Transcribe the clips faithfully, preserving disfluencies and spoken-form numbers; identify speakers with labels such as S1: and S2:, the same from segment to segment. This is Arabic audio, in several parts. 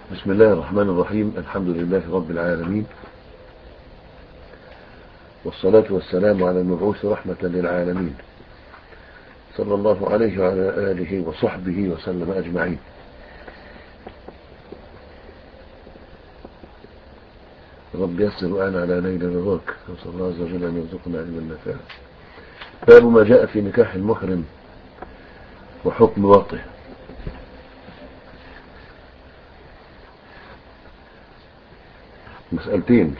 S1: بسم الله الرحمن الرحيم. الحمد لله رب العالمين، والصلاة والسلام على المبعوث رحمة للعالمين، صلى الله عليه وعلى آله وصحبه وسلم أجمعين. رب يسر وأنا على نيل رضاك، وصلى الله عز وجل أن يرزقنا علما نافعا. باب ما جاء في نكاح المحرم وحكم وطئه. مسألتين.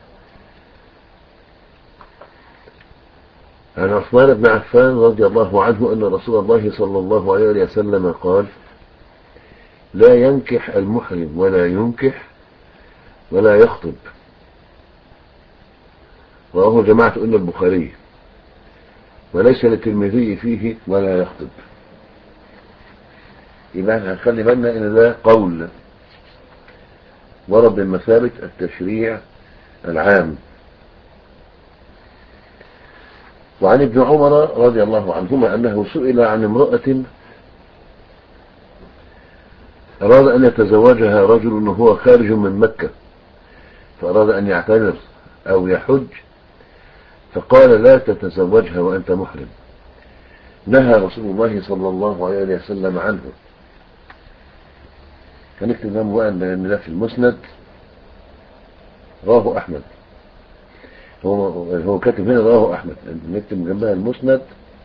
S1: عن عثمان بن عفان رضي الله عنه أن رسول الله صلى الله عليه وسلم قال: لا ينكح المحرم ولا ينكح ولا يخطب. رواه جماعة إلا البخاري، وليس للترمذي فيه ولا يخطب. يبقى هنخلي بالنا إن ده قول ورد بمثابة التشريع العام. وعن ابن عمر رضي الله عنهما أنه سئل عن امرأة أراد أن يتزوجها رجل وهو خارج من مكة، فأراد أن يعتمر أو يحج، فقال: لا تتزوجها وأنت محرم. نهى رسول الله صلى الله عليه وسلم عنه. هنكتب جنبه بقى أن ده في المسند، رواه أحمد. هو هو كاتب هنا رواه أحمد، نكتب جنبها المسند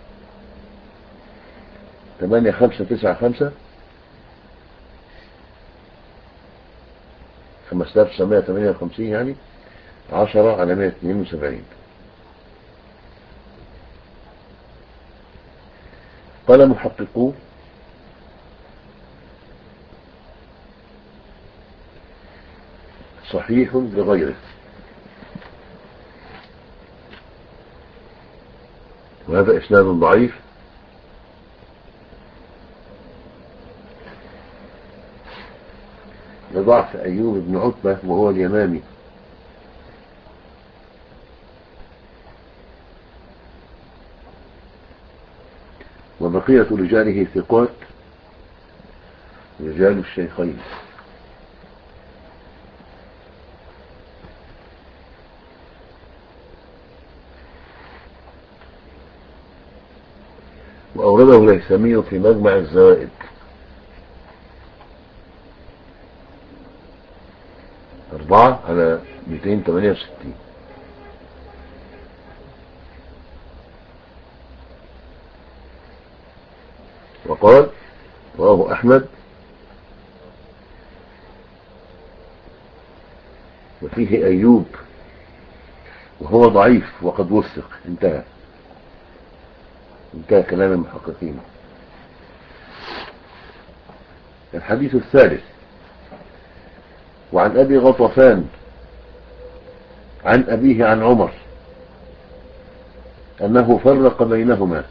S1: ثمانية خمسة تسعة خمسة خمسة آلاف وتسعمائة وثمانية وخمسين، يعني عشرة على مائة واثنين وسبعين. قال محققو: صحيح لغيره، وهذا إسناد ضعيف لضعف أيوب بن عتبة وهو اليمامي، وبقية رجاله ثقات رجال الشيخين. وأورده الهيثمي في مجمع الزوائد أربعة على مئتين وثمانية وستين. وقال: رواه أحمد وفيه أيوب وهو ضعيف وقد وثق. انتهى انتهى كلام المحققين. الحديث الثالث. وعن أبي غطفان عن أبيه عن عمر أنه فرق بينهما،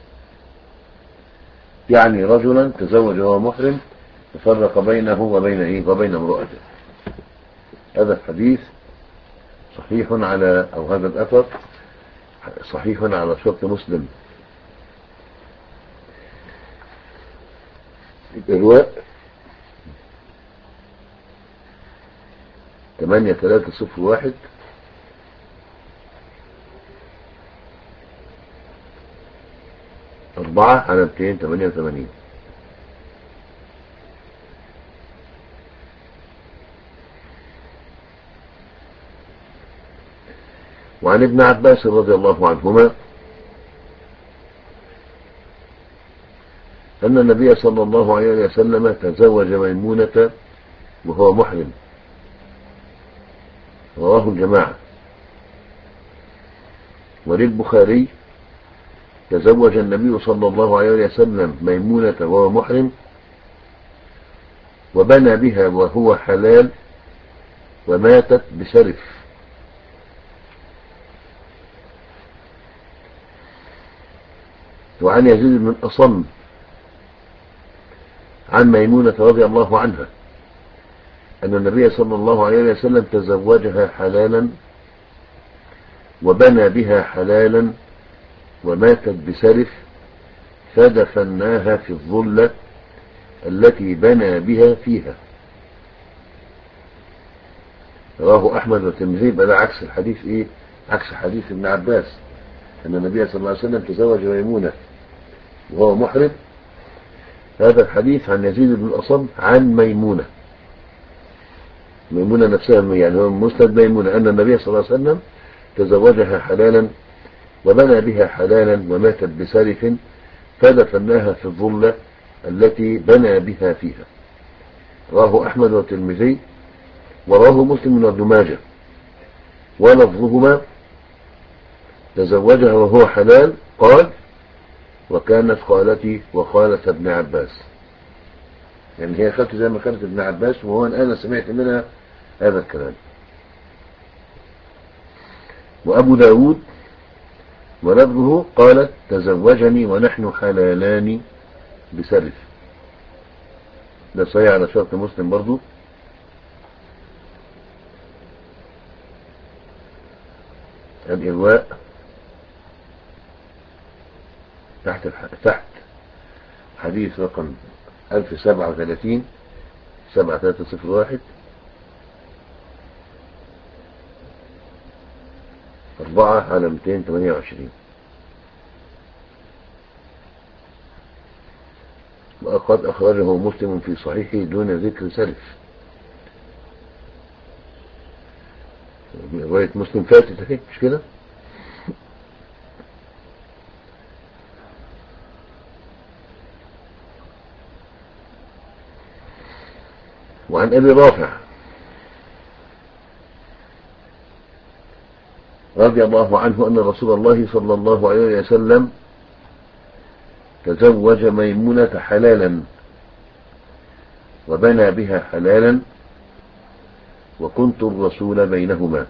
S1: يعني رجلا تزوج وهو محرم ففرق بينه وبين إيه وبين امرأته. هذا الحديث صحيح على أو هذا الأثر صحيح على شرط مسلم. الرواء ثمانية ثلاثة صفر واحد أربعة على مئتين وثمانية وثمانين. وعن ابن عباس رضي الله عنهما أن النبي صلى الله عليه وسلم تزوج ميمونة وهو محرم. رواه الجماعة. وللبخاري: تزوج النبي صلى الله عليه وسلم ميمونة وهو محرم، وبنى بها وهو حلال، وماتت بسرف. وعن يزيد بن أصم عن ميمونة رضي الله عنها أن النبي صلى الله عليه وسلم تزوجها حلالا، وبنى بها حلالا، وماتت بسرف، فدفناها في الظلة التي بنى بها فيها. رواه أحمد والترمذي. بقى ده عكس الحديث إيه؟ عكس حديث ابن عباس أن النبي صلى الله عليه وسلم تزوج ميمونة وهو محرم. هذا الحديث عن يزيد بن الأصم عن ميمونة، ميمونة نفسها، يعني هو مسند ميمونة أن النبي صلى الله عليه وسلم تزوجها حلالا وبنى بها حلالا وماتت بسرف فدفناها في الظلة التي بنى بها فيها. رواه أحمد والترمذي ورواه مسلم وابن ماجه ولفظهما تزوجها وهو حلال قال وكانت خالتي وخالة ابن عباس، يعني هي خالتي زي ما كانت ابن عباس، وهو أنا سمعت منها هذا الكلام. وأبو داود ولفظه قالت تزوجني ونحن حلالان بسرف. ده صحيح على شرط مسلم برضو. الإرواء تحت الح... تحت حديث رقم ألف وسبعة وثلاثين سبعة ثلاثة صفر واحد أربعة على مئتين وثمانية وعشرين. وقد أخرجه مسلم في صحيحه دون ذكر سلف. رواية مسلم فاتت اهي مش كده؟ وعن أبي رافع رضي الله عنه أن رسول الله صلى الله عليه وسلم تزوج ميمونة حلالا وبنى بها حلالا وكنت الرسول بينهما.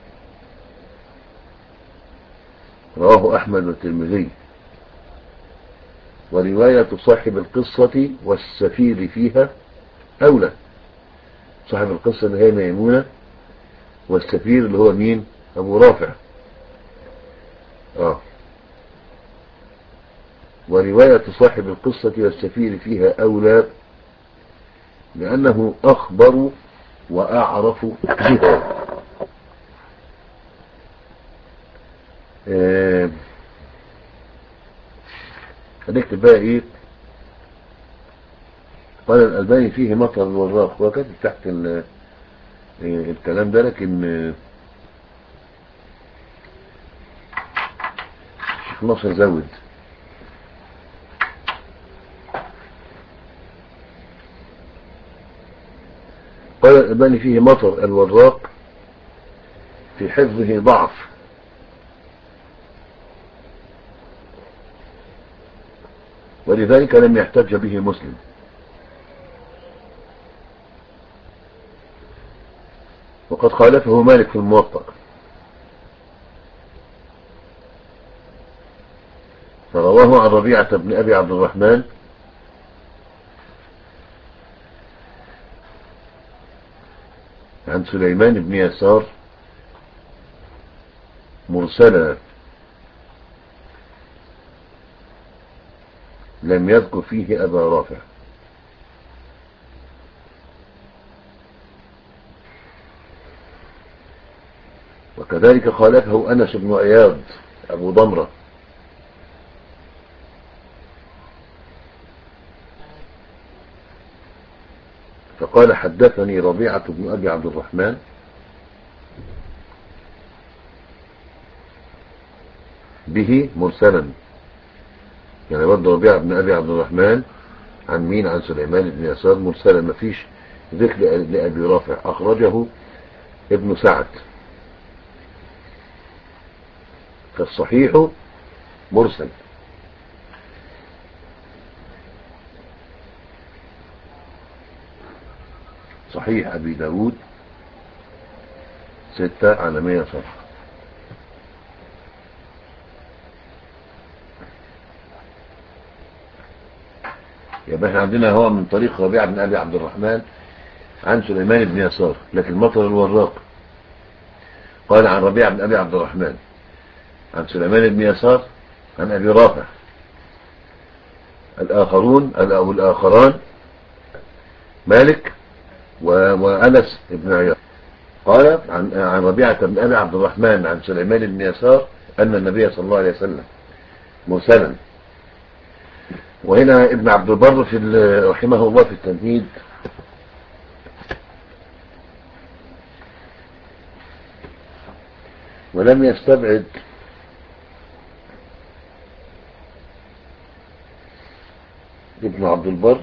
S1: رواه أحمد والترمذي. ورواية صاحب القصة والسفير فيها أولى. صاحب القصة اللي هي ميمونة، والسفير اللي هو مين؟ أبو رافع. آه. ورواية صاحب القصة والسفير فيها أولى لأنه أخبر وأعرف بها. آه. هنكتب بقى إيه؟ قال الألباني فيه مطر الوراق، وكتب تحت الكلام ده، لكن الشيخ ناصر زود. قال الألباني فيه مطر الوراق في حفظه ضعف، ولذلك لم يحتج به مسلم. وقد خالفه مالك في الموطأ، فرواه عن ربيعة بن أبي عبد الرحمن عن سليمان بن يسار مرسلا لم يذكر فيه أبا رافع. وكذلك خالفه أنس بن عياض أبو ضمرة فقال حدثني ربيعة بن أبي عبد الرحمن به مرسلا، يعني برضه ربيعة بن أبي عبد الرحمن عن مين؟ عن سليمان بن يسار مرسلا، ما فيش ذكر لأبي رافع. أخرجه ابن سعد. فالصحيح مرسل. صحيح أبي داود ستة على مية صفحة. يبقى احنا عندنا هو من طريق ربيعة بن أبي عبد الرحمن عن سليمان بن يسار، لكن مطر الوراق قال عن ربيعة بن أبي عبد الرحمن عن سليمان بن يسار عن أبي رافع. الآخرون أو الآخران مالك وأنس بن عياض. قال عن عن ربيعة بن أبي عبد الرحمن عن سليمان بن يسار أن النبي صلى الله عليه وسلم مرسلا. وهنا ابن عبد البر في رحمه الله في التمهيد ولم يستبعد ابن عبد البر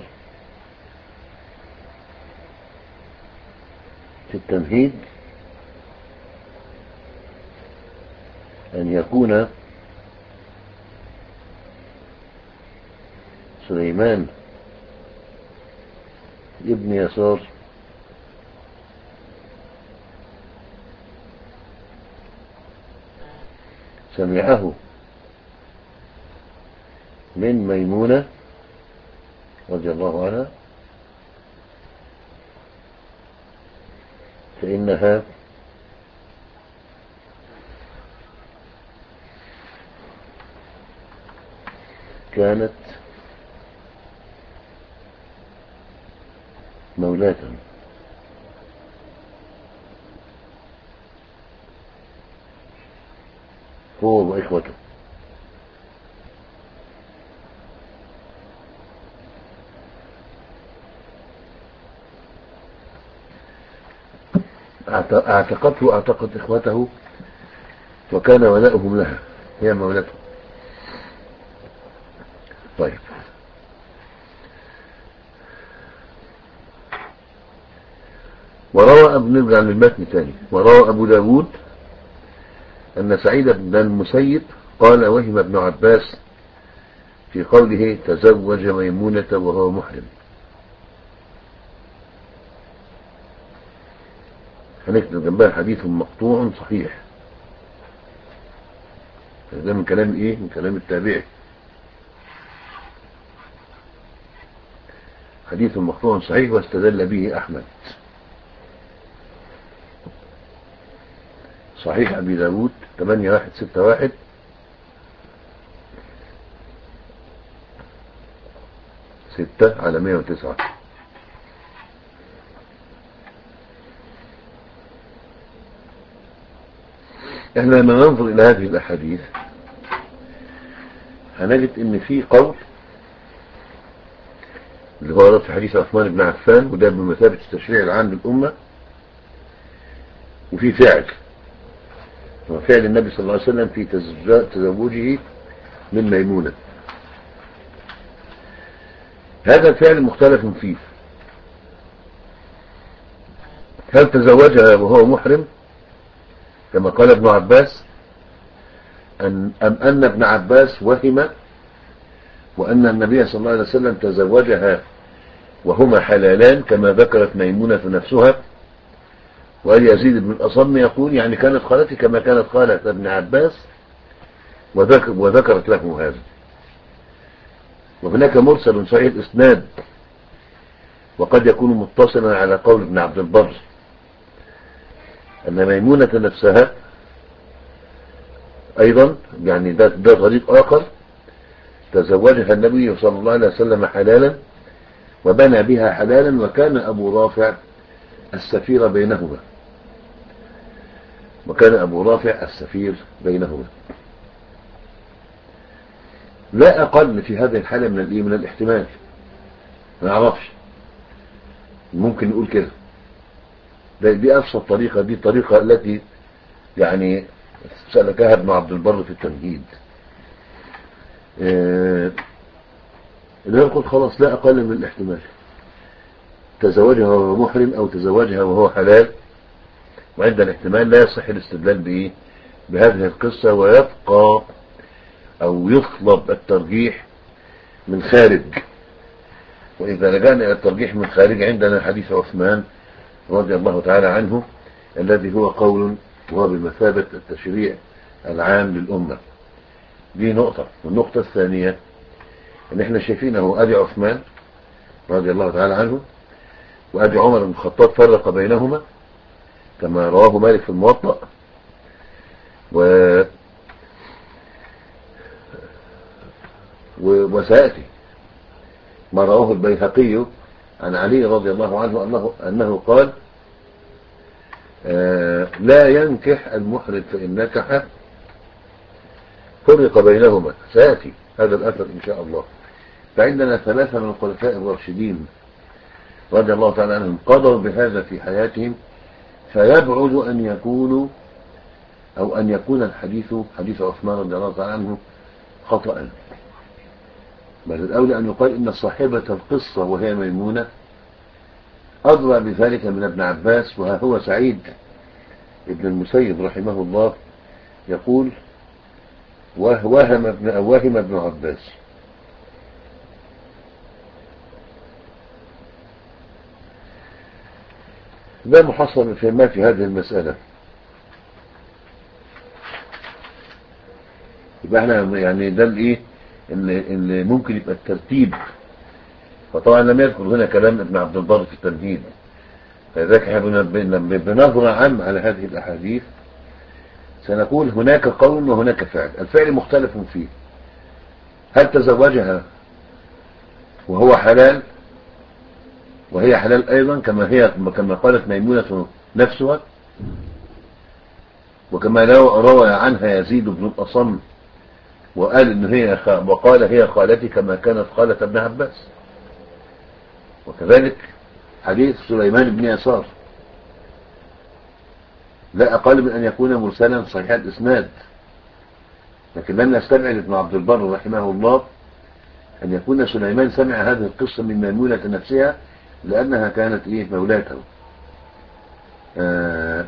S1: في التمهيد أن يكون سليمان ابن يسار سمعه من ميمونة رضي الله عنها فإنها كانت مولاة هو وإخوته. اعتقته اعتقد إخوته وكان ولاؤهم لها، هي مولته. طيب، وروى ابن نرجع للمتن ثاني. وروى أبو داود أن سعيد بن المسيب قال وهم ابن عباس في قوله تزوج ميمونة وهو محرم. هنكتب جنبها حديث مقطوع صحيح. ده من كلام ايه؟ من كلام التابعي. حديث مقطوع صحيح واستدل به أحمد. صحيح أبي داود ثمانية واحد ستة واحد ستة على مئة وتسعة. احنا لما ننظر إلى هذه الأحاديث هنجد ان في قول اللي هو في حديث عثمان بن عفان وده بمثابة التشريع العام للأمة، وفي فعل وفعل النبي صلى الله عليه وسلم في تزوجه من ميمونة. هذا الفعل مختلف فيه، هل تزوجها وهو محرم كما قال ابن عباس أم أن ابن عباس وهم وأن النبي صلى الله عليه وسلم تزوجها وهما حلالان كما ذكرت ميمونة نفسها. وقال يزيد بن الأصم يقول يعني كانت خالتي كما كانت خالة ابن عباس وذكر وذكرت له هذا. وهناك مرسل صحيح الإسناد وقد يكون متصلا على قول ابن عبد البر أن ميمونة نفسها أيضا يعني ده, ده طريق آخر تزوجها النبي صلى الله عليه وسلم حلالا وبنى بها حلالا وكان أبو رافع السفير بينهما وكان أبو رافع السفير بينهما. لا أقل في هذه الحالة من الإيه من الاحتمال، ما نعرفش، ممكن نقول كده. دي أبسط طريقة، دي الطريقة التي يعني سلكها ابن عبد البر في التمهيد. إيه اللي يقول خلاص لا أقل من الاحتمال، تزوجها وهو محرم أو تزوجها وهو حلال، وعند الاحتمال لا يصح الاستدلال بإيه بهذه القصة، ويبقى أو يطلب الترجيح من خارج. وإذا رجعنا إلى الترجيح من خارج عندنا حديث عثمان رضي الله تعالى عنه الذي هو قول وهو بمثابة التشريع العام للأمة. دي نقطة. والنقطة الثانية ان احنا شايفينه ادي عثمان رضي الله تعالى عنه وادي عمر بن الخطاب فرق بينهما كما رواه مالك في الموطأ، و وسيأتي ما رواه البيهقي عن علي رضي الله عنه أنه, أنه قال آه لا ينكح المحرم فإن نكح فرق بينهما، سيأتي هذا الأثر إن شاء الله. فعندنا ثلاثة من الخلفاء الراشدين رضي الله تعالى عنهم قضوا بهذا في حياتهم، فيبعد أن يكونوا أو أن يكون الحديث حديث عثمان رضي الله تعالى عنه خطأ، بل الأولى أن يقال إن صاحبة القصة وهي ميمونة أضرع بذلك من ابن عباس. وها هو سعيد ابن المسيب رحمه الله يقول وهم ابن أوهم ابن عباس. ده محصل في ما في هذه المسألة. يبقى احنا يعني ده الايه اللي, اللي ممكن يبقى الترتيب. وطبعا لم يذكر هنا كلام ابن عبد البر في التمهيد، فلذلك احنا بنظرة عام على هذه الأحاديث سنقول هناك قول وهناك فعل. الفعل مختلف فيه، هل تزوجها وهو حلال وهي حلال أيضا كما هي كما قالت ميمونة نفسها، وكما روى عنها يزيد بن الأصم وقال إن هي وقال هي خالتي كما كانت خالة ابن عباس. وكذلك حديث سليمان بن يسار لا أقل من أن يكون مرسلا صحيح الإسناد، لكن لم يستبعد ابن عبد البر رحمه الله أن يكون سليمان سمع هذه القصة من ميمونة نفسها لأنها كانت إيه مولاته. آه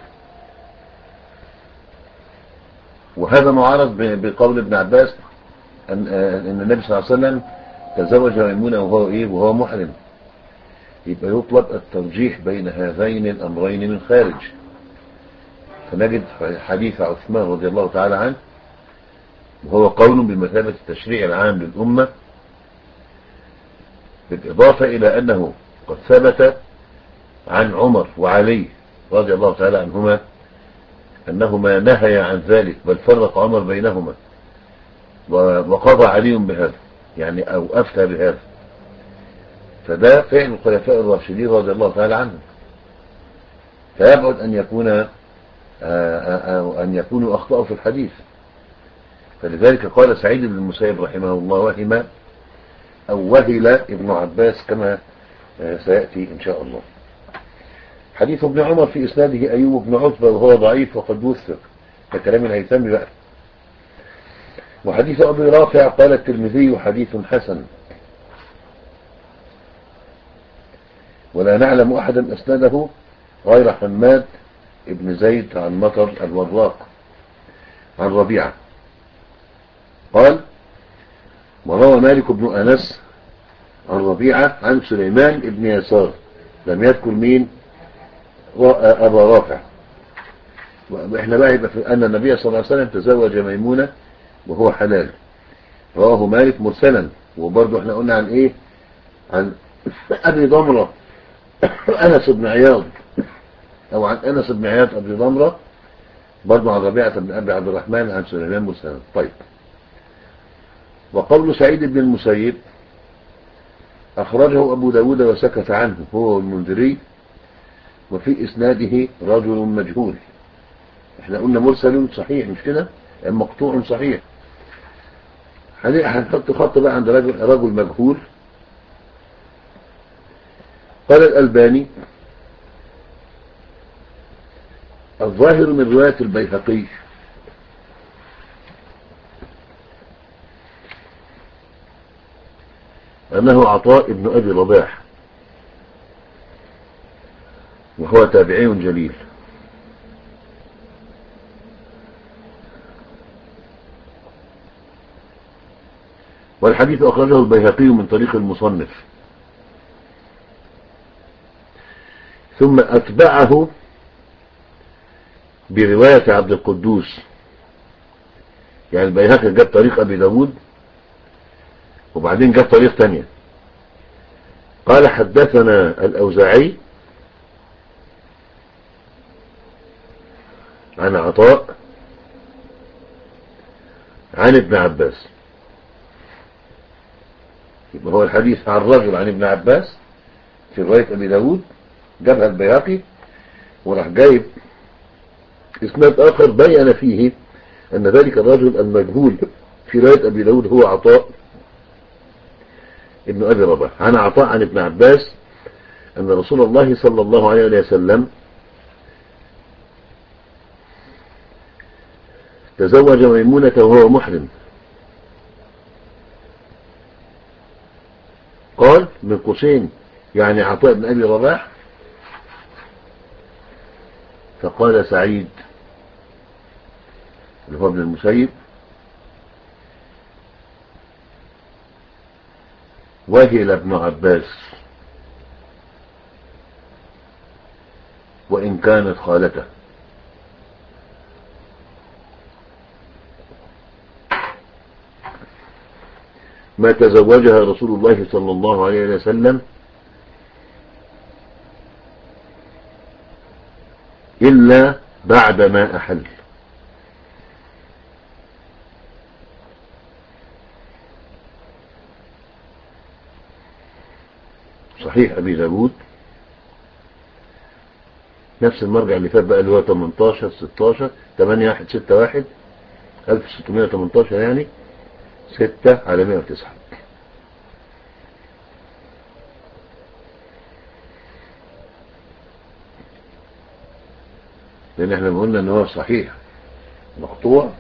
S1: وهذا معارض بقول ابن عباس أن, آه أن النبي صلى الله عليه وسلم تزوج ميمونة وهو إيه وهو محرم. يبقى يطلب الترجيح بين هذين الأمرين من خارج، فنجد حديث عثمان رضي الله تعالى عنه وهو قول بمثابة التشريع العام للأمة، بالإضافة إلى أنه قد ثبت عن عمر وعلي رضي الله تعالى عنهما أنهما نهي عن ذلك، بل فرق عمر بينهما وقضى علي بهذا يعني أو أفتى بهذا. فده فعل الخلفاء الراشدين رضي الله تعالى عنهم، فيبعد أن يكون أو أن يكونوا أخطأوا في الحديث. فلذلك قال سعيد بن المسيب رحمه الله وهم أو وهل ابن عباس كما سيأتي إن شاء الله. حديث ابن عمر في إسناده أيوب بن عتبة وهو ضعيف وقد وثق ككلام الهيثمي بقى. وحديث أبي رافع قال الترمذي حديث حسن، ولا نعلم أحدا أسنده غير حماد ابن زيد عن مطر الوراق عن ربيعة قال وروى مالك بن أنس عن ربيعة عن سليمان ابن يسار، لم يذكر مين أبا رافع. وإحنا بقى يبقى في أن النبي صلى الله عليه وسلم تزوج ميمونة وهو حلال، رواه مالك مرسلا. وبرضه احنا قلنا عن ايه عن أبي ضمرة أنس بن عياض أو عن أنس بن عياض أبي ضمرة برضه عن ربيعة بن أبي عبد الرحمن عن سليمان مرسلا. طيب، وقول سعيد بن المسيب أخرجه أبو داود وسكت عنه هو المنذري، وفي إسناده رجل مجهول. احنا قلنا مرسل صحيح مش كده، مقطوع صحيح. هنحط خط بقى عند رجل, رجل مجهول. قال الألباني الظاهر من رواية البيهقي أنه عطاء ابن أبي رباح وهو تابعي جليل، والحديث أخرجه البيهقي من طريق المصنف، ثم أتبعه برواية عبد القدوس. يعني البيهقي جاب طريق أبي داود وبعدين جاب طريق تانية. قال حدثنا الأوزاعي عن عطاء عن ابن عباس. يبقى هو الحديث عن رجل عن ابن عباس في رواية أبي داود جابها البيهقي، وراح جايب اسناد آخر بين فيه أن ذلك الرجل المجهول في رواية أبي داود هو عطاء ابن أبي رباح عن عطاء عن ابن عباس أن رسول الله صلى الله عليه وسلم تزوج ميمونة وهو محرم. قال من قوسين يعني عطاء بن أبي رباح. فقال سعيد اللي هو ابن المسيب وهل ابن عباس وإن كانت خالته. ما تزوجها رسول الله صلى الله عليه وسلم إلا بعدما أحل. صحيح أبي داود نفس المرجع اللي فات بقى اللي هو تمنتاشر ستاشر تمانية واحد ستة واحد ألف وستمائة وثمانية عشر يعني ستة على مائة وتسعة. لأن احنا قلنا ان هو صحيح مقطوع،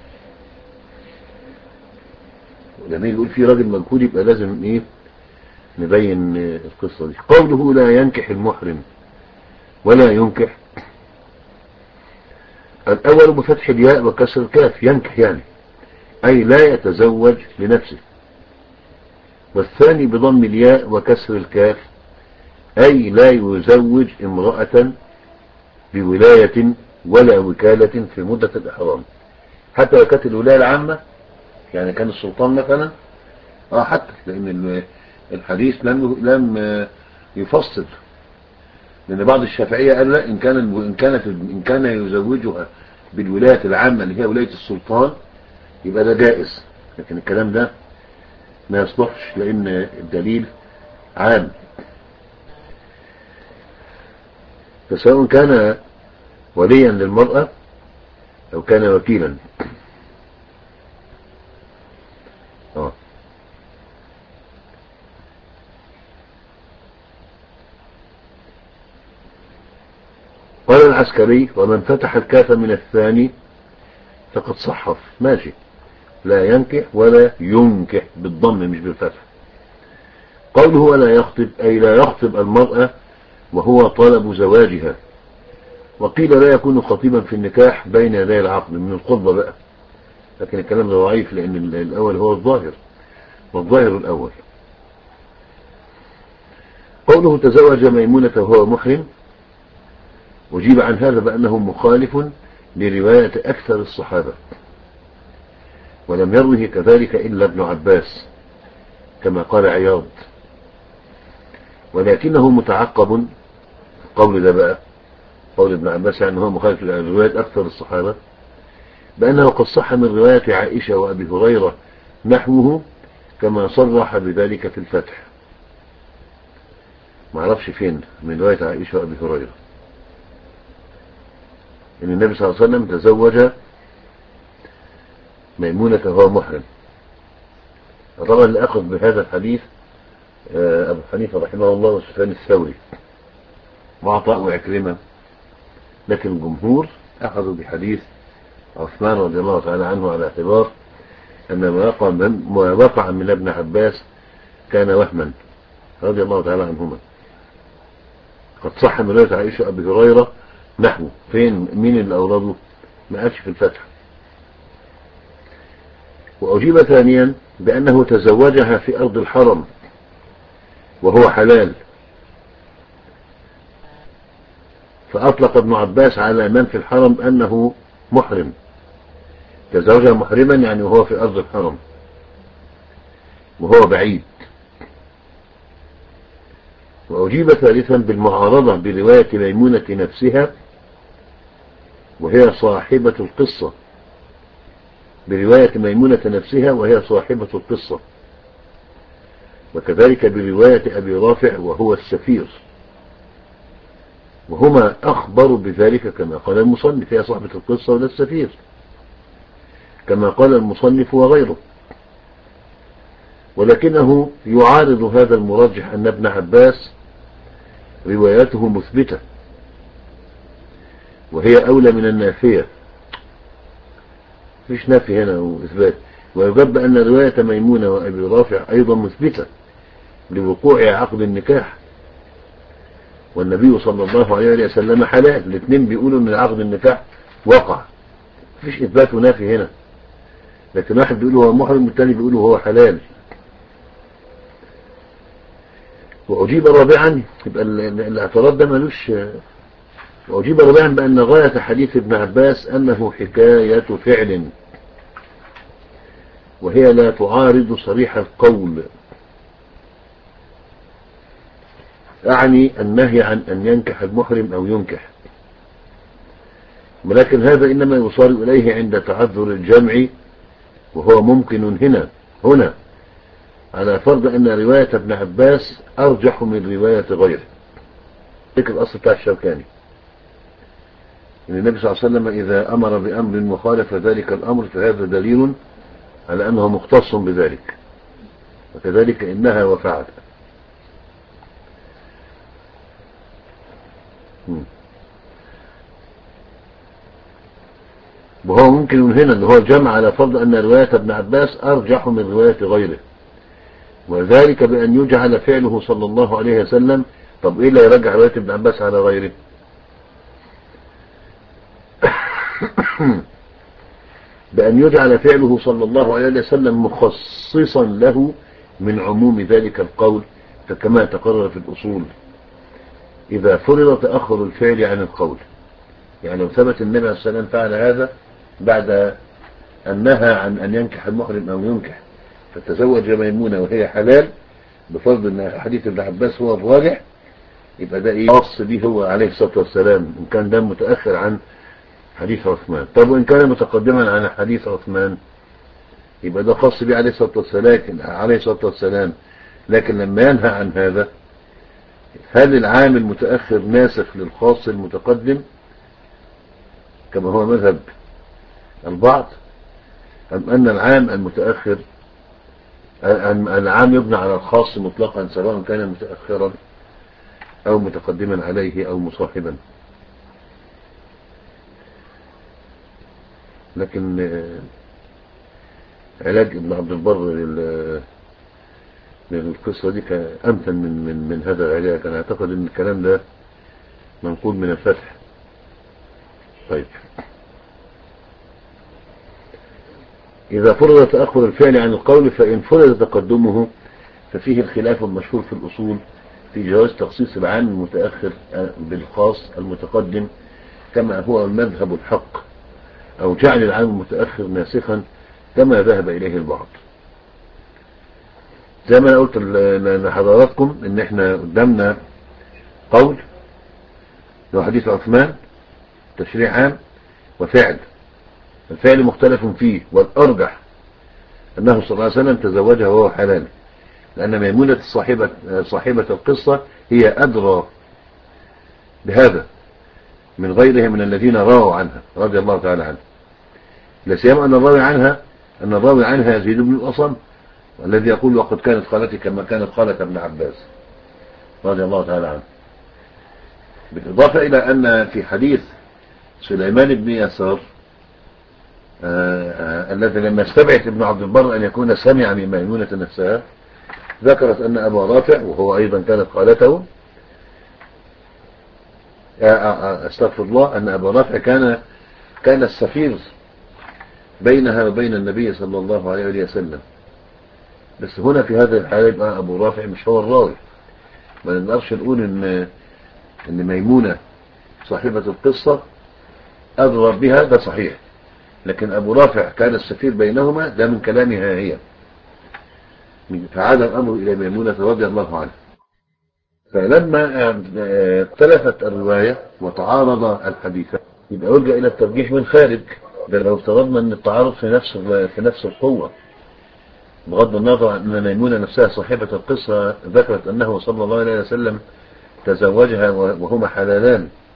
S1: ولما يقول فيه راجل مجهول يبقى لازم ايه نبين القصة دي. قوله لا ينكح المحرم ولا ينكح، الأول بفتح الياء وكسر الكاف ينكح يعني أي لا يتزوج لنفسه، والثاني بضم الياء وكسر الكاف أي لا يزوج امرأة بولاية ولا وكالة في مدة الإحرام، حتى لو كانت الولاية العامة يعني كان السلطان مثلا اه حتى لأن الحديث لم لم يفصل، لأن بعض الشافعية قال لا إن كان إن كانت إن كان يزوجها بالولاية العامة اللي هي ولاية السلطان يبقى ده جائز، لكن الكلام ده ما يصلحش لأن الدليل عام. فسواء كان وليا للمرأة أو كان وكيلا. آه. قال العسكري ومن فتح الكاف من الثاني فقد صحف ماشي، لا ينكح ولا ينكح بالضم مش بالفتح. قوله ولا يخطب أي لا يخطب المرأة وهو طلب زواجها، وقيل لا يكون خطيبا في النكاح بين يدي العقد من الخطبة بقى، لكن الكلام ده ضعيف لأن الأول هو الظاهر والظاهر الأول. قوله تزوج ميمونة وهو محرم، وجيب عن هذا بأنه مخالف لرواية أكثر الصحابة، ولم يروه كذلك إلا ابن عباس كما قال عياض، ولكنه متعقب. قول ده بقى قول ابن عباس يعني هو مخالف لرواية أكثر الصحابة بأنه قد صح من رواية عائشة وأبي هريرة نحوه كما صرح بذلك في الفتح. ما عرفش فين من رواية عائشة وأبي هريرة إن النبي صلى الله عليه وسلم تزوج ميمونة وهو محرم. طبعا اللي أخذ بهذا الحديث أبو حنيفة رحمه الله وسفيان الثوري وعطاء وعكرمة، لكن الجمهور أخذوا بحديث عثمان رضي الله تعالى عنه على اعتبار أن ما وقع من, ما وقع من ابن عباس كان وهما رضي الله تعالى عنهما. قد صح من رواية عائشة أبي هريرة نحو فين مين اللي أورده ما قالش في الفتح. وأجيب ثانيا بأنه تزوجها في أرض الحرم وهو حلال، فأطلق ابن عباس على من في الحرم أنه محرم، تزوجها محرما يعني وهو في أرض الحرم وهو بعيد. وأجيب ثالثا بالمعارضة برواية ميمونة نفسها وهي صاحبة القصة، برواية ميمونة نفسها وهي صاحبة القصة، وكذلك برواية أبي رافع وهو السفير، وهما أخبروا بذلك كما قال المصنف، هي صاحبة القصة ولا السفير، كما قال المصنف وغيره. ولكنه يعارض هذا المرجح أن ابن عباس رواياته مثبتة وهي أولى من النافية، مفيش نافي هنا وإثبات. ويجب أن رواية ميمونة وأبي رافع أيضا مثبتة لوقوع عقد النكاح، والنبي صلى الله عليه وسلم حلال. الاثنين بيقولوا أن عقد النكاح وقع، مفيش إثبات ونافي هنا. لكن واحد بيقول هو محرم والثاني بيقول هو حلال. وأجيب رابعا، يبقى الاعتراض ده ملوش. وأجيب رابعا بأن غاية حديث ابن عباس أنه حكاية فعل، وهي لا تعارض صريح القول، أعني النهي عن أن ينكح المحرم أو ينكح، ولكن هذا إنما يصار إليه عند تعذر الجمع، وهو ممكن هنا هنا على فرض أن رواية ابن عباس أرجح من رواية غيره. ذكر الأصل بتاع الشوكاني إن النبي صلى الله عليه وسلم إذا أمر بأمر وخالف ذلك الأمر فهذا دليل على أنه مختص بذلك، وكذلك إنها وفعل. وهو ممكن هنا اللي هو الجمع على فرض أن رواية ابن عباس أرجح من رواية غيره، وذلك بأن يجعل فعله صلى الله عليه وسلم. طب إيه اللي يرجع رواية ابن عباس على غيره؟ بأن يجعل فعله صلى الله عليه وسلم مخصصا له من عموم ذلك القول، فكما تقرر في الأصول إذا فرض تأخر الفعل عن القول. يعني لو ثبت النبي عليه الصلاة والسلام فعل هذا بعد أن نهى عن أن ينكح المحرم أو ينكح، فتزوج ميمونة وهي حلال، بفرض أن حديث ابن عباس هو الراجح، يبقى ده إيه خاص به هو عليه الصلاة والسلام، إن كان ده متأخر عن حديث عثمان. طب وإن كان متقدما عن حديث عثمان يبقى ده خاص به عليه الصلاة والسلام عليه الصلاة والسلام لكن لما ينهى عن هذا، هل العام المتأخر ناسخ للخاص المتقدم كما هو مذهب البعض، أم أن العام المتأخر العام يبنى على الخاص مطلقا سواء كان متأخرا أو متقدما عليه أو مصاحبا؟ لكن علاج ابن عبد البر للقصة دي كان أمثل من, من, من هذا العلاج. أنا أعتقد أن الكلام ده منقول من الفتح. طيب، إذا فرض تأخر الفعل عن القول فإن فرض تقدمه ففيه الخلاف المشهور في الأصول في جواز تخصيص العام المتأخر بالخاص المتقدم كما هو المذهب الحق، أو جعل العام المتأخر ناسخا كما ذهب إليه البعض. زي ما أنا قلت لحضراتكم إن إحنا قدامنا قول لو حديث عثمان تشريع عام وفعل، الفعل مختلف فيه، والأرجح أنه صلى الله عليه وسلم تزوجها وهو حلال، لأن ميمونة صاحبة, صاحبة القصة هي أدرى بهذا من غيرها من الذين راوا عنها رضي الله تعالى عنها، لا سيما أن الراوي عنها أن الراوي عنها يزيد بن الأصم الذي يقول وقد كانت خالتي كما كانت خالة ابن عباس رضي الله تعالى عنه. بالإضافة إلى أن في حديث سليمان بن يسار الذي لما استبعد ابن عبد البر أن يكون سمع من ميمونة نفسها، ذكرت أن أبا رافع وهو أيضا كانت خالته استغفر الله أن أبا رافع كان كان السفير بينها وبين النبي صلى الله عليه وسلم. بس هنا في هذا الحالة يبقى أبو رافع مش هو الراوي، ما نقدرش نقول إن إن ميمونة صاحبة القصة أدرى بها، ده صحيح، لكن أبو رافع كان السفير بينهما، ده من كلامها هي، فعاد الأمر إلى ميمونة رضي الله عنها. فلما اختلفت الرواية وتعارض الحديثان يبقى يرجع إلى الترجيح من خارج. ده لو افترضنا أن التعارض في نفس في نفس القوة، بغض النظر عن أن ميمونة نفسها صاحبة القصة ذكرت أنه صلى الله عليه وسلم تزوجها وهما حلالان،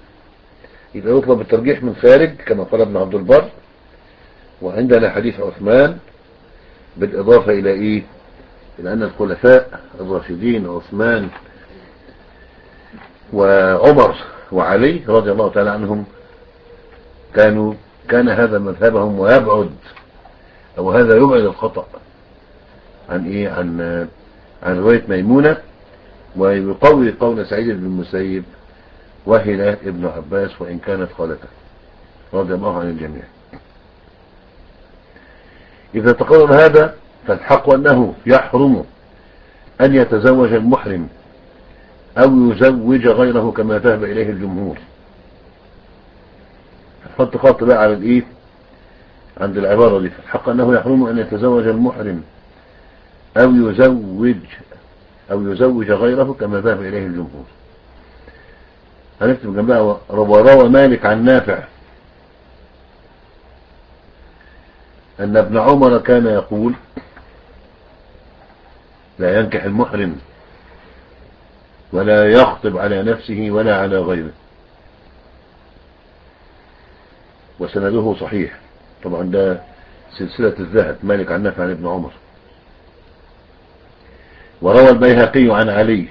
S1: يبقى يطلب الترجيح من خارج كما قال ابن عبد البر. وعندنا حديث عثمان بالإضافة إلى إيه؟ إلى أن الخلفاء الراشدين عثمان وعمر وعلي رضي الله تعالى عنهم كانوا كان هذا مذهبهم، ويبعد أو هذا يبعد الخطأ عن إيه؟ عن عن رواية ميمونة، ويقوي قول سعيد بن المسيب وهلة ابن عباس وإن كانت خالته رضي الله عن الجميع. إذا تقرر هذا فالحق أنه يحرم أن يتزوج المحرم أو يزوج غيره كما ذهب إليه الجمهور. حط خط بقى على الإيه عند العبارة دي. فالحق أنه يحرم أن يتزوج المحرم أو يزوج أو يزوج غيره كما ذهب إليه الجمهور. هنكتب جنبها روى مالك عن نافع أن ابن عمر كان يقول لا ينكح المحرم ولا يخطب على نفسه ولا على غيره. وسنده صحيح طبعا، ده سلسلة الذهب مالك عن نافع عن ابن عمر. وروى البيهقي عن علي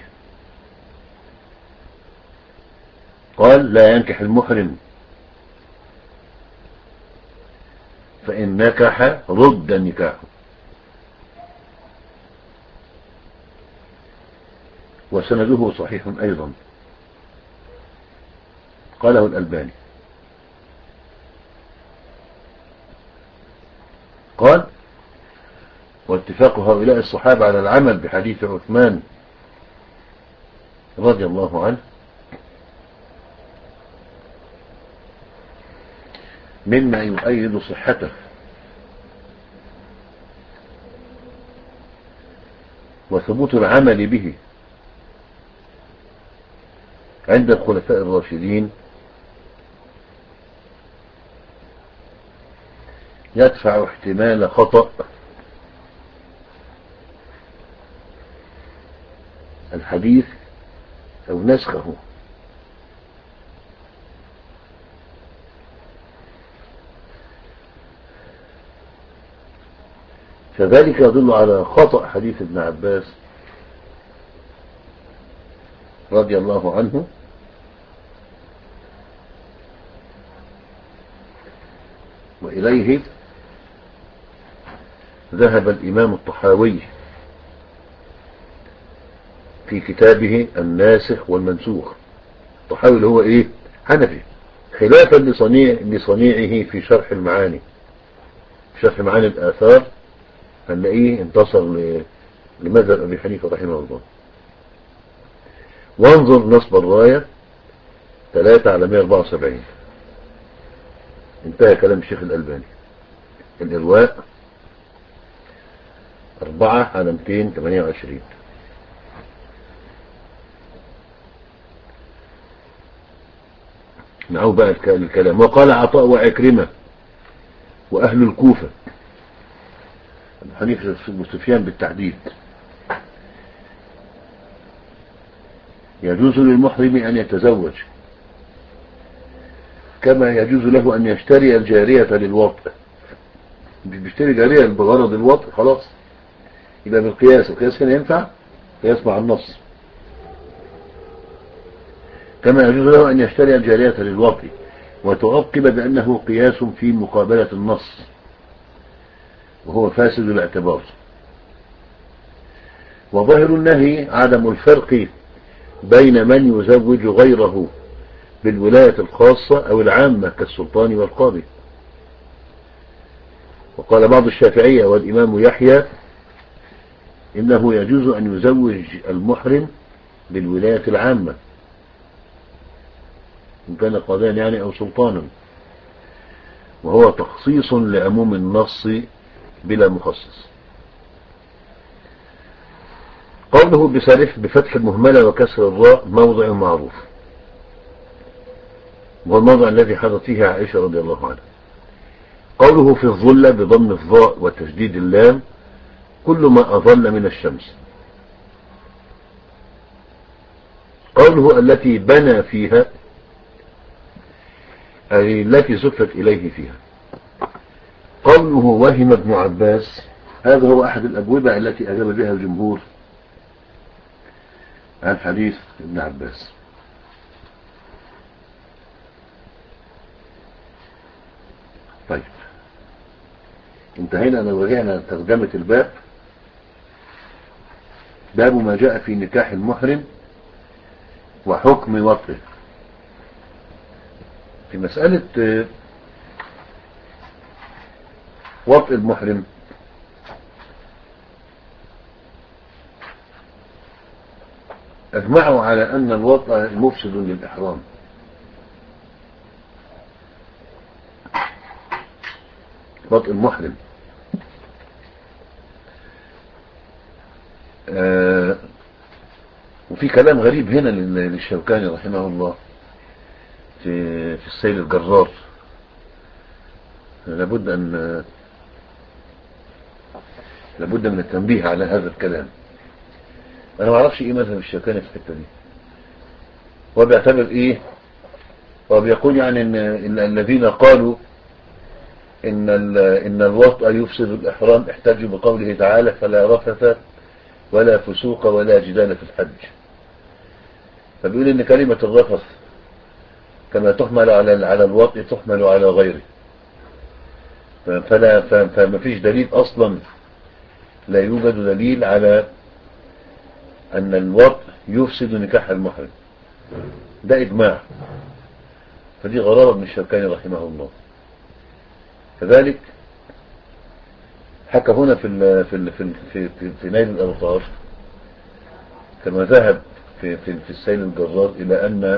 S1: قال لا ينكح المحرم فإن نكح رد نكاحه. وسنده صحيح أيضا قاله الألباني. قال واتفاق هؤلاء الصحابة على العمل بحديث عثمان رضي الله عنه مما يؤيد صحته وثبوت العمل به عند الخلفاء الراشدين يدفع احتمال خطأ الحديث أو نسخه. فذلك يدل على خطأ حديث ابن عباس رضي الله عنه وإليه ذهب الإمام الطحاوي في كتابه الناسخ والمنسوخ. الطحاوي اللي هو إيه؟ حنفي، خلافا لصنيع لصنيعه في شرح المعاني، شرح معاني الآثار هنلاقيه انتصر لمذهب أبي حنيفة رحمه الله. وانظر نصب الراية ثلاثة على مئة وأربعة وسبعين. انتهى كلام الشيخ الألباني. الإرواء أربعة على مئتين وثمانية وعشرين. نعود بقى الكلام. وقال عطاء وعكرمة وأهل الكوفة، حنيفة وسفيان بالتحديد، يجوز للمحرم أن يتزوج كما يجوز له أن يشتري الجارية للوطء. بيشتري جارية بغرض الوطء خلاص، يبقى بالقياس. القياس هنا ينفع قياس مع النص. كما يجوز له أن يشتري الجارية للوطء، وتعقب بأنه قياس في مقابلة النص وهو فاسد الاعتبار. وظاهر النهي عدم الفرق بين من يزوج غيره بالولاية الخاصة أو العامة كالسلطان والقاضي. وقال بعض الشافعية والإمام يحيى إنه يجوز أن يزوج المحرم بالولاية العامة إن كان قاضيا يعني أو سلطانا، وهو تخصيص لعموم النص بلا مخصص. قوله بصريح بفتح المهملة وكسر الراء موضع معروف، وهو الموضع الذي حدث فيه عائشة رضي الله عنها. قوله في الظل بضم الظاء وتشديد اللام كل ما أظل من الشمس. قوله التي بنى فيها أي التي صفت إليه فيها. قوله وهم ابن عباس، هذا هو أحد الأجوبة التي أجاب بها الجمهور عن حديث ابن عباس. طيب انتهينا. لو رجعنا ترجمة الباب، باب ما جاء في نكاح المحرم وحكم وطئه. في مسألة وطئ المحرم، اجمعوا على أن الوطئ مفسد للإحرام. وطئ المحرم آه وفي كلام غريب هنا للشوكاني رحمه الله في في السيل الجرار. لابد أن لابد من التنبيه على هذا الكلام. أنا ما أعرفش إيه مذهب الشوكاني في الحتة دي. هو بيعتبر إيه؟ هو بيقول يعني إن, إن الذين قالوا إن إن الوطأ يفسد الإحرام احتجوا بقوله تعالى فلا رفث ولا فسوق ولا جدال في الحج. فبيقول إن كلمة الرفث كما تحمل على على الوطء تحمل على غيره، فلا فما فيش دليل أصلا، لا يوجد دليل على أن الوطء يفسد نكاح المحرم. ده إجماع. فدي غرابة من الشوكاني رحمه الله. كذلك حكى هنا في ال في ال في ال في, في, في نيل الأوطار كما ذهب في في, في السيل الجرار إلى أن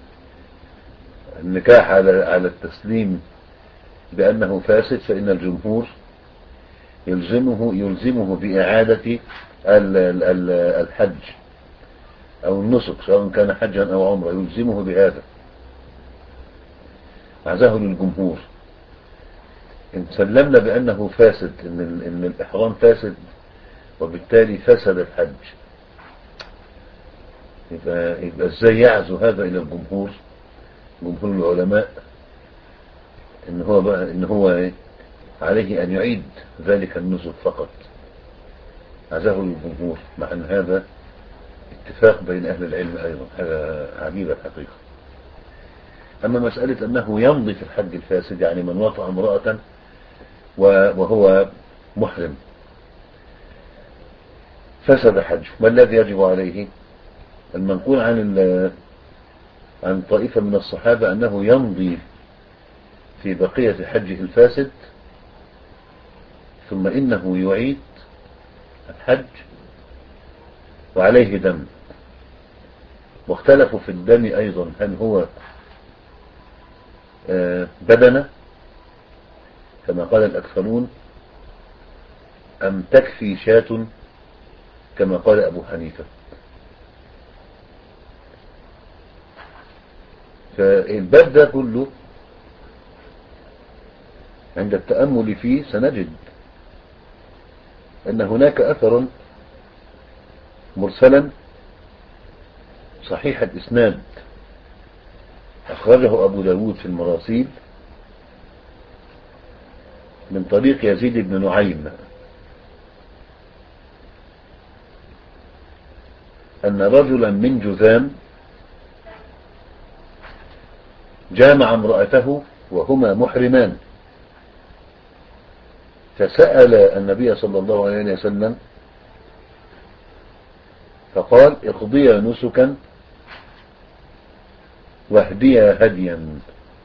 S1: النكاح على على التسليم بأنه فاسد، فإن الجمهور يلزمه يلزمه بإعادة الحج أو النسك سواء كان حجا أو عمره، يلزمه بهذا. عزاه للجمهور. إن سلمنا بأنه فاسد، إن, إن الإحرام فاسد وبالتالي فسد الحج، يبقى, يبقى إزاي يعزو هذا إلى الجمهور، جمهور العلماء، إن هو بقى إن هو عليه أن يعيد ذلك النسك فقط. عزاه للجمهور، مع أن هذا اتفاق بين أهل العلم أيضا. هذا عجيب الحقيقة. أما مسألة أنه يمضي في الحج الفاسد، يعني من وطأ امرأة وهو محرم فسد حجه، ما الذي يجب عليه؟ المنقول عن عن طائفة من الصحابة أنه يمضي في بقية حجه الفاسد ثم إنه يعيد الحج وعليه دم. واختلفوا في الدم أيضا، هل هو بدنة كما قال الأكثرون أم تكفي شاة كما قال أبو حنيفة. فالباب ده كله عند التأمل فيه سنجد أن هناك أثرا مرسلا صحيح الإسناد أخرجه أبو داود في المراسيل من طريق يزيد بن نعيم أن رجلا من جذام جامع امرأته وهما محرمان، فسأل النبي صلى الله عليه وسلم فقال اقضيا نسكا واهديا هديا.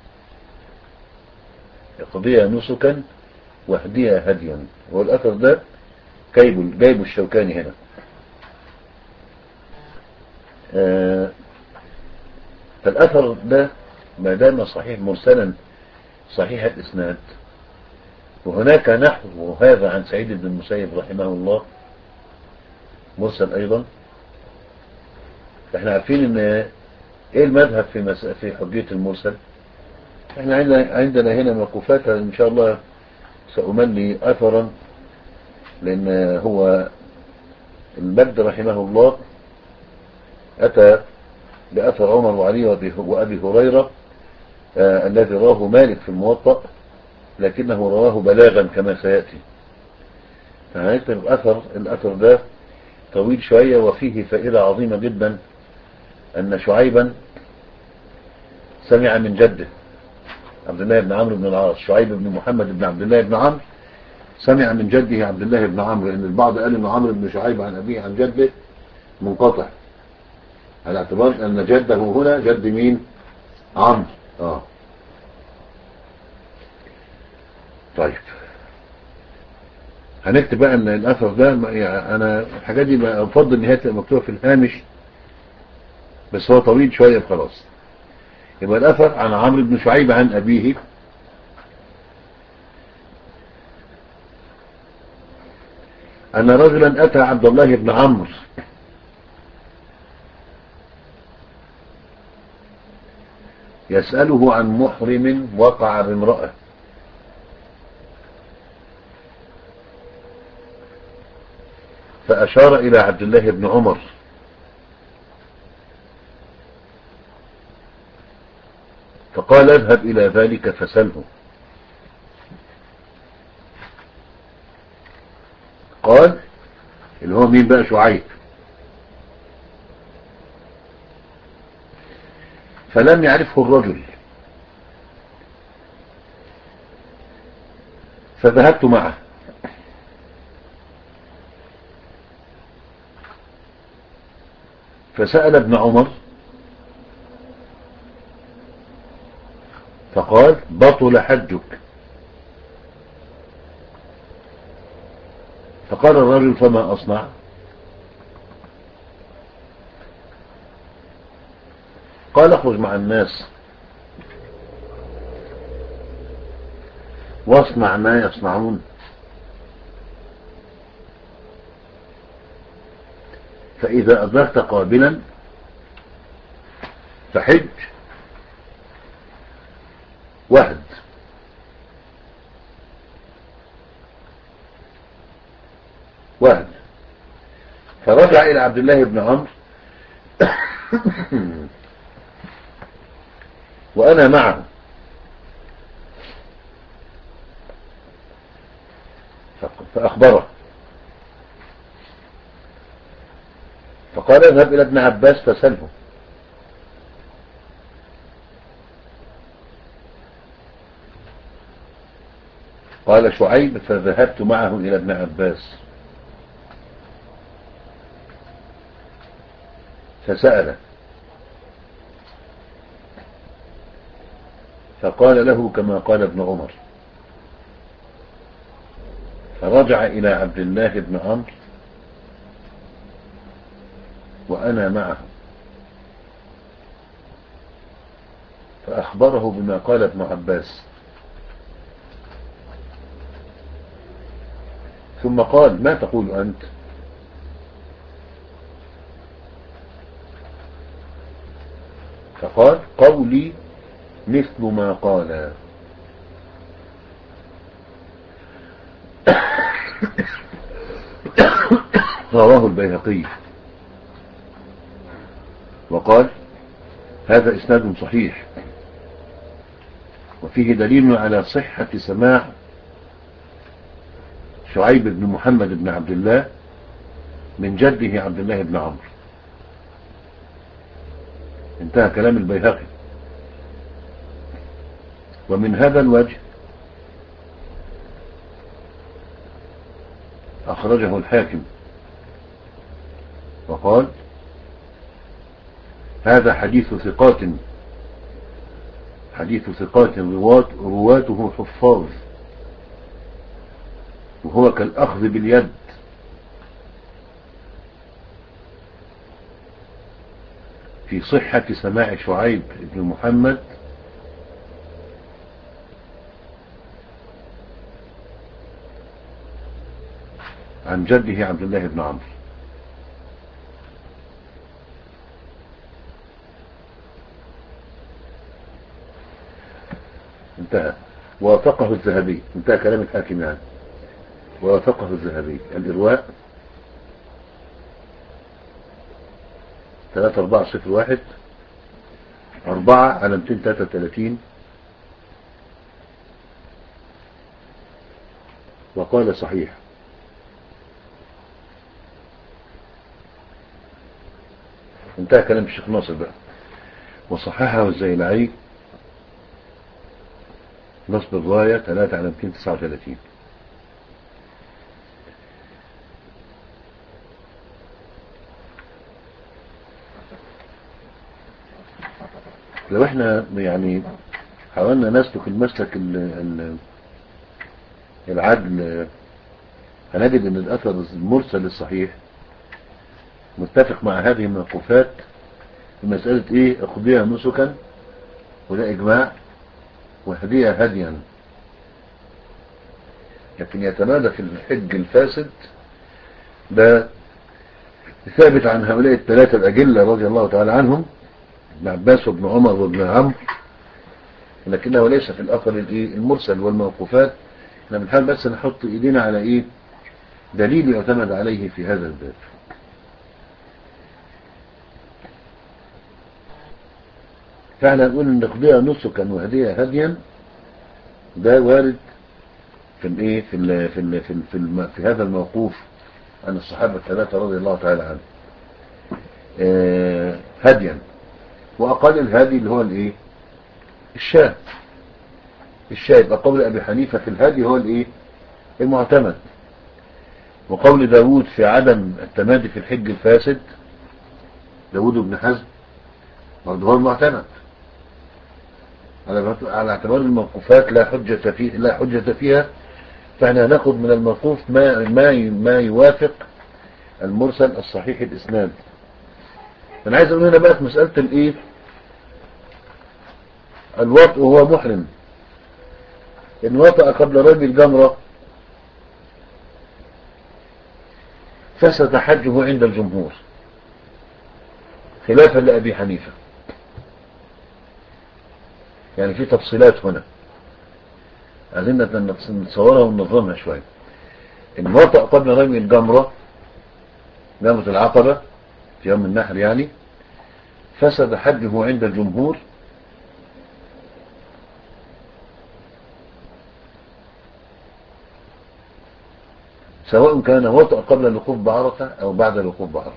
S1: اقضيا نسكا واهديا هديا. والأثر ده جايب جايب الشوكاني هنا. آه فالأثر ده ما دام صحيح مرسلا صحيح الإسناد، وهناك نحو هذا عن سعيد بن المسيب رحمه الله مرسل أيضا. احنا عارفين ان ايه المذهب في مس... في حجية المرسل. احنا عندنا عندنا هنا موقوفات ان شاء الله سأملي اثرا، لان هو المجد رحمه الله اتى بأثر عمر وعلي وابي هريرة آه الذي رواه مالك في الموطأ، لكنه رواه بلاغا كما سيأتي. فهنكتب الأثر الأثر ده طويل شوية وفيه فائدة عظيمة جدا، أن شعيبا سمع من جده عبد الله بن عمرو بن العاص. شعيب بن محمد بن عبد الله بن عمرو سمع من جده عبد الله بن عمرو، لأن البعض قال أن عمرو بن شعيب عن أبيه عن جده منقطع، على اعتبار أن جده هنا جد مين؟ عمرو. آه. طيب هنكتب بقى ان الاثر ده، يعني انا الحاجات دي بفضل ان هي تبقى مكتوبه في الهامش، بس هو طويل شويه خلاص. يبقى الاثر عن عمرو بن شعيب عن ابيه ان رجلا اتى عبد الله بن عمرو يسأله عن محرم وقع بامرأة، فأشار إلى عبد الله بن عمر فقال اذهب إلى ذلك فسله. قال اللي هو مين بقى؟ شعيب. فلم يعرفه الرجل فذهبت معه، فسأل ابن عمر فقال بطل حجك. فقال الرجل فما أصنع؟ قال اخرج مع الناس واصنع ما يصنعون، فإذا أدركت قابلا فحج وحد. وحد. فرجع إلى عبد الله بن عمرو وأنا معه، فأخبره فقال اذهب إلى ابن عباس فسله. قال شعيب فذهبت معه إلى ابن عباس فسأله فقال له كما قال ابن عمر. فرجع إلى عبد الله بن عمرو وأنا معه فأخبره بما قال ابن عباس، ثم قال ما تقول أنت؟ فقال قولي مثل ما قال. رواه البيهقي وقال هذا إسناد صحيح، وفيه دليل على صحة سماع شعيب بن محمد بن عبد الله من جده عبد الله بن عمرو. انتهى كلام البيهقي. ومن هذا الوجه أخرجه الحاكم وقال هذا حديث ثقات، حديث ثقات روات رواته حفاظ، وهو كالأخذ باليد، في صحة سماع شعيب بن محمد عن جده عبد الله بن عمرو. انتهى. وافقه الذهبي. انتهى كلام الحاكم يعني. وافقه الذهبي. الإرواء ثلاثة أربعة صفر واحد أربعة على مئتين وثلاثة وثلاثين وقال صحيح. انتهى كلام الشيخ ناصر بقى. وصححه الزيلعي نصب الراية ثلاثة على مئتين وتسعة وثلاثين. لو احنا يعني حاولنا نسلك المسلك العدل هنجد ان الاثر المرسل الصحيح متفق مع هذه الموقوفات في مسألة ايه؟ اقضيها نسكا، وده اجماع، وهديها هديا. لكن يتمادى في الحج الفاسد ده ثابت عن هؤلاء الثلاثة الأجلة رضي الله تعالى عنهم، ابن عباس وابن عمر وابن عمرو، لكنه ليس في الأثر المرسل والموقوفات. احنا بنحاول بس نحط ايدينا على ايه؟ دليل يعتمد عليه في هذا الباب. فاحنا نقول ان نقضيها نسكا وهديها هديا، ده وارد في الايه في ال في ال في ال في, ال في هذا الموقوف عن الصحابه الثلاثه رضي الله تعالى عنهم. آه هديا، واقل الهدي اللي هو الايه؟ الشاة. الشاة يبقى قول ابي حنيفه في الهدي هو الايه؟ المعتمد. وقول داود في عدم التمادي في الحج الفاسد، داود بن حزم، برضه هو المعتمد على على اعتبار الموقوفات لا حجة فيه لا حجة فيها. فاحنا هناخد من الموقوف ما ما ما يوافق المرسل الصحيح الاسناد. انا عايز اقول هنا بقى في مسألة الايه؟ الوطء وهو محرم. ان وطأ قبل رمي الجمرة فسد حجه عند الجمهور خلافا لأبي حنيفة. يعني في تفصيلات هنا عايزين نتصورها وننظمها شوية. ان وطأ قبل رمي الجمرة، جمرة العقبة في يوم النحر يعني، فسد حجه عند الجمهور سواء كان وطأ قبل الوقوف بعرفة او بعد الوقوف بعرفة.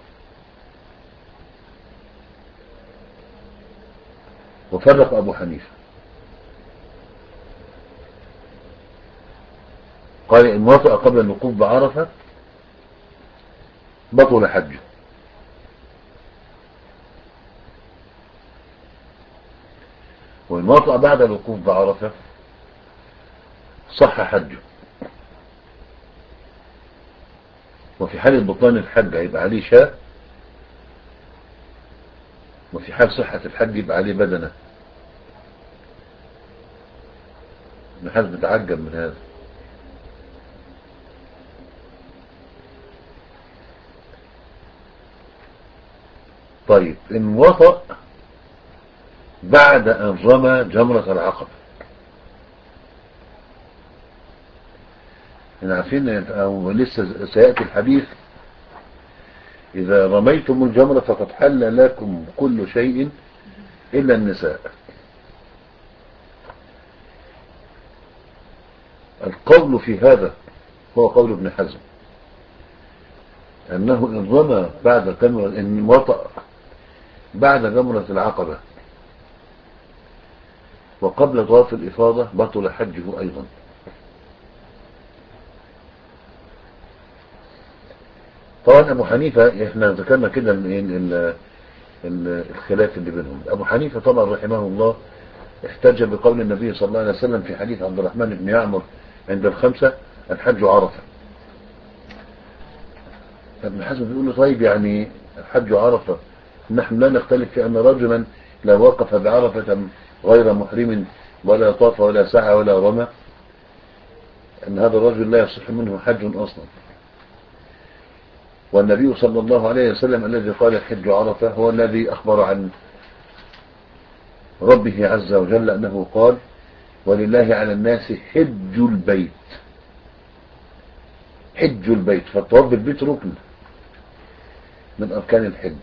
S1: وفرق ابو حنيفة، قال ان وطأ قبل الوقوف بعرفة بطل حجه، وان وطأ بعد الوقوف بعرفة صح حجه. وفي حال بطلان الحج هيبقى عليه شاة، وفي حال صحة الحج يبقى عليه بدنة. ابن حزم بتعجب من هذا. طيب ان وطأ بعد ان رمى جمرة العقبة، احنا عارفين او لسه سيأتي الحديث اذا رميتم الجمرة فقد حل لكم كل شيء الا النساء. القول في هذا هو قول ابن حزم، انه ان رمى بعد جمرة، ان وطأ بعد جمرة العقبة وقبل طواف الإفاضة بطل حجه أيضا. طبعا أبو حنيفة احنا ذكرنا كده الخلاف اللي بينهم. أبو حنيفة طبعا رحمه الله احتج بقول النبي صلى الله عليه وسلم في حديث عبد الرحمن بن يعمر عند الخمسة الحج عرفة. ابن حزم بيقول له طيب يعني الحج عرفة، نحن لا نختلف في أن رجلا لو وقف بعرفة غير محرم ولا طاف ولا سعى ولا رمى أن هذا الرجل لا يصح منه حج أصلا. والنبي صلى الله عليه وسلم الذي قال الحج عرفة هو الذي أخبر عن ربه عز وجل أنه قال ولله على الناس حج البيت. حج البيت، فالطواف بالبيت ركن من أركان الحج،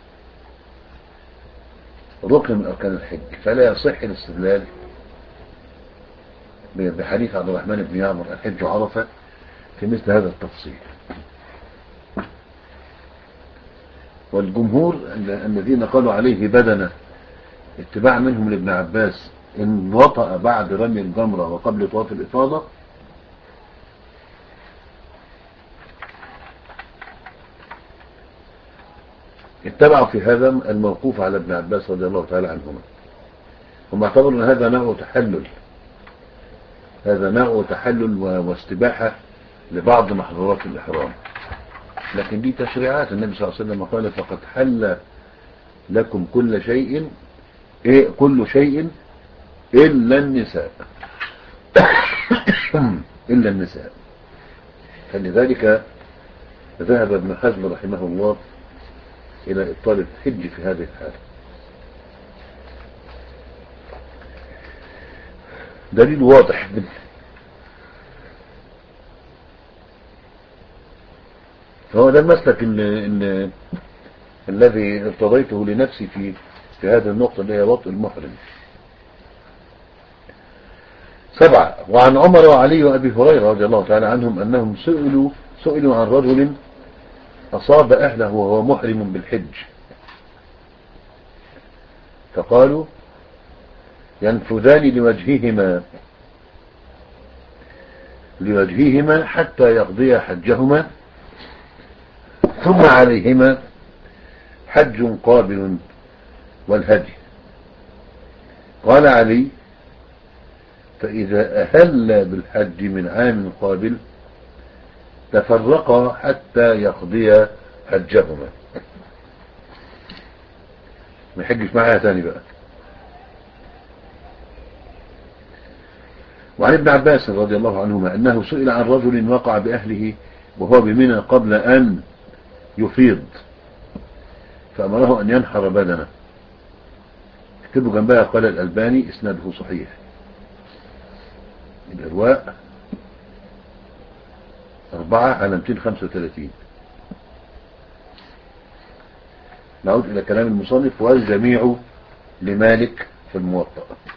S1: ركن من أركان الحج. فلا يصح الاستدلال بحديث عبد الرحمن بن يعمر الحج عرفة في مثل هذا التفصيل. والجمهور الذين قالوا عليه بدنة اتباع منهم لابن عباس إن وطأ بعد رمي الجمرة وقبل طواف الإفاضة اتبعوا في هذا الموقوف على ابن عباس رضي الله تعالى عنهما. هم اعتبروا أن هذا نوع تحلل، هذا نوع تحلل واستباحة لبعض محظورات الإحرام، لكن دي تشريعات. النبي صلى الله عليه وسلم قال فقد حل لكم كل شيء إيه كل شيء إلا النساء إلا النساء. فلذلك ذهب ابن حزم رحمه الله إلى إبطال الحج في هذه الحالة. دليل واضح. فهو ده المسلك اللي الذي ارتضيته لنفسي في في هذه النقطة اللي هي وطء المحرم. سبعة. وعن عمر وعلي وأبي هريرة رضي الله تعالى عنهم أنهم سئلوا سئلوا عن رجل أصاب أهله وهو محرم بالحج، فقالوا ينفذان لوجههما لوجههما حتى يقضي حجهما ثم عليهما حج قابل والهدي. قال علي فإذا أهل بالحج من عام قابل تفرقا حتى يقضي حجهما. ما يحجش معاها تاني بقى. وعن ابن عباس رضي الله عنهما أنه سئل عن رجل وقع بأهله وهو بمنى قبل أن يفيض فأمره أن ينحر بدنه. اكتبوا جنبها قال الألباني إسناده صحيح. الإرواء أربعة على مئتين وخمسة وثلاثين. نعود إلى كلام المصنف والجميع لمالك في الموطأ.